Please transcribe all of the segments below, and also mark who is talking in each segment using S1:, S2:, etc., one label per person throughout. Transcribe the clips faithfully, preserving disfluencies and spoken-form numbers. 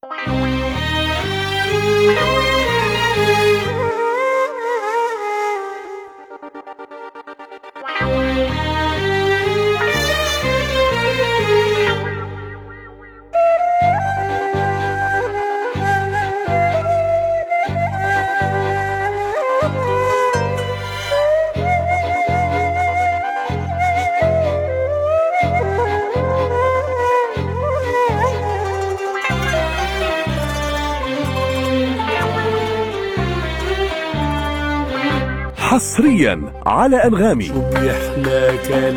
S1: حصريا على أنغامي.
S2: شو بيحلى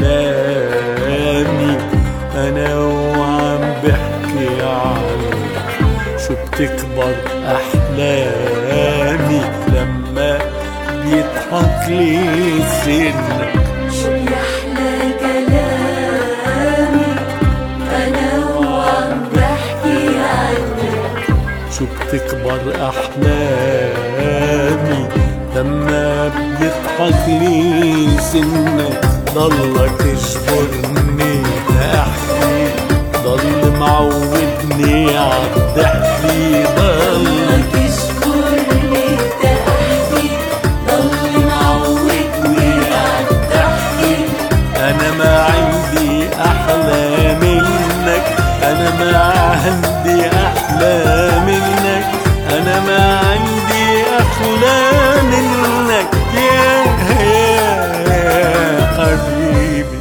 S2: كلامي أنا وعم بحكي عنك، شو بتكبر أحلامي لما بيضحك لي سنك.
S3: شو بيحلى كلامي أنا وعم بحكي عنك،
S2: شو بتكبر أحلامي لما بيضحك لي سنك. ضلك تجبرني تحكي، ضل معودني عالضحكي،
S3: ضلك تجبرني تحكي، ضل معودني عالضحكي.
S2: أنا ما عندي أحلى منك، أنا ما عندي أحلى منك، أنا ما عندي أحلى منك يا حبيبي.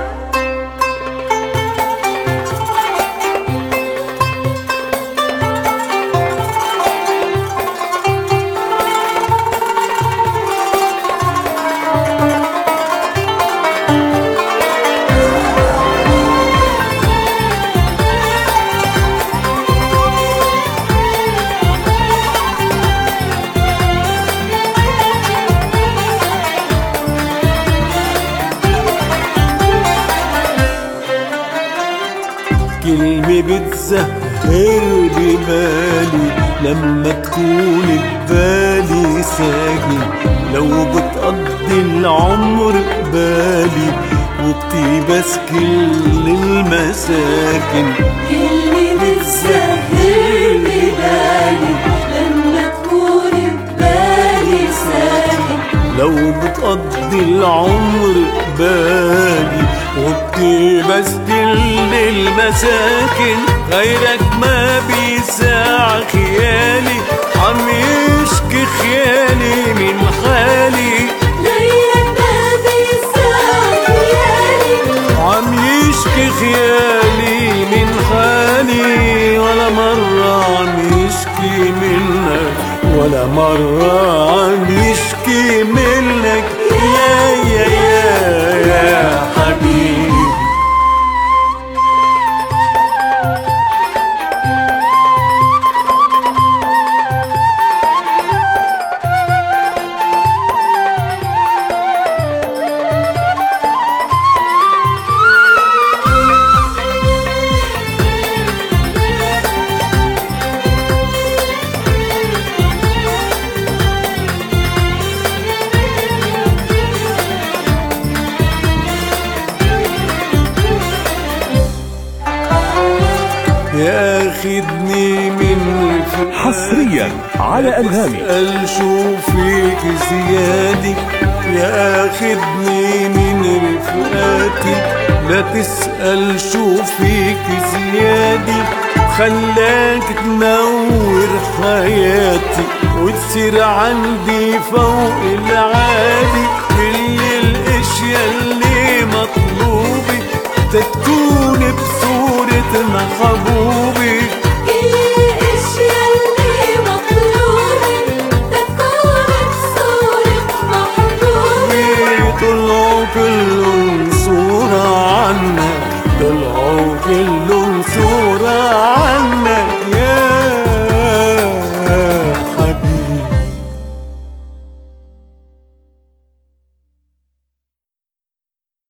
S2: كلمة بتزهر ببالي لما تكون ببالي ساكن، لو بتقضي العمر قبالي وبتيبس كل المساكن.
S3: كلمة بتزهر ببالي لما تكون ببالي ساكن،
S2: لو بتقضي العمر قبالي وبتيبس كل المساكن. غيرك ما بيساع خيالي، عم يشكي خيالي من حالي.
S3: غيرك ما بيساع خيالي،
S2: عم يشكي خيالي من حالي، ولا مرة عم يشكي منك، ولا مرة عم يشكي منك يا يا يا يا حبيبي. ياخدني من
S1: حصريا على أنغامي.
S2: اسأل شو فيك زيادة، ياخدني من رفقاتي. لا تسأل شو فيك زيادة، خلاك تنور حياتي وتصير عندي فوق العادي. كل الاشياء اللي مطلوبة تكون بصورة محبوب،